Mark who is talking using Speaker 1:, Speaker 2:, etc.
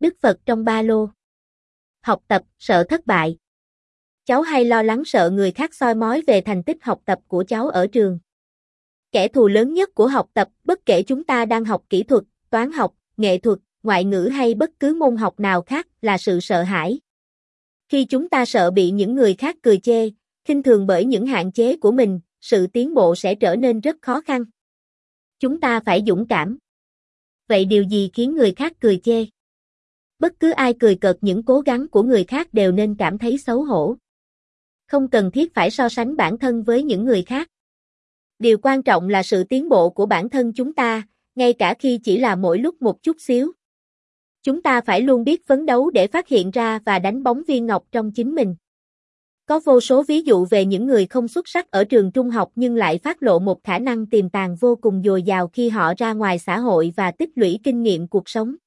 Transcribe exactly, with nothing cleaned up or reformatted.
Speaker 1: Đức Phật trong ba lô. Học tập, sợ thất bại. Cháu hay lo lắng sợ người khác soi mói về thành tích học tập của cháu ở trường. Kẻ thù lớn nhất của học tập, bất kể chúng ta đang học kỹ thuật, toán học, nghệ thuật, ngoại ngữ hay bất cứ môn học nào khác, là sự sợ hãi. Khi chúng ta sợ bị những người khác cười chê, khinh thường bởi những hạn chế của mình, sự tiến bộ sẽ trở nên rất khó khăn. Chúng ta phải dũng cảm. Vậy điều gì khiến người khác cười chê? Bất cứ ai cười cợt những cố gắng của người khác đều nên cảm thấy xấu hổ. Không cần thiết phải so sánh bản thân với những người khác. Điều quan trọng là sự tiến bộ của bản thân chúng ta, ngay cả khi chỉ là mỗi lúc một chút xíu. Chúng ta phải luôn biết phấn đấu để phát hiện ra và đánh bóng viên ngọc trong chính mình. Có vô số ví dụ về những người không xuất sắc ở trường trung học nhưng lại phát lộ một khả năng tiềm tàng vô cùng dồi dào khi họ ra ngoài xã hội và tích lũy kinh nghiệm cuộc sống.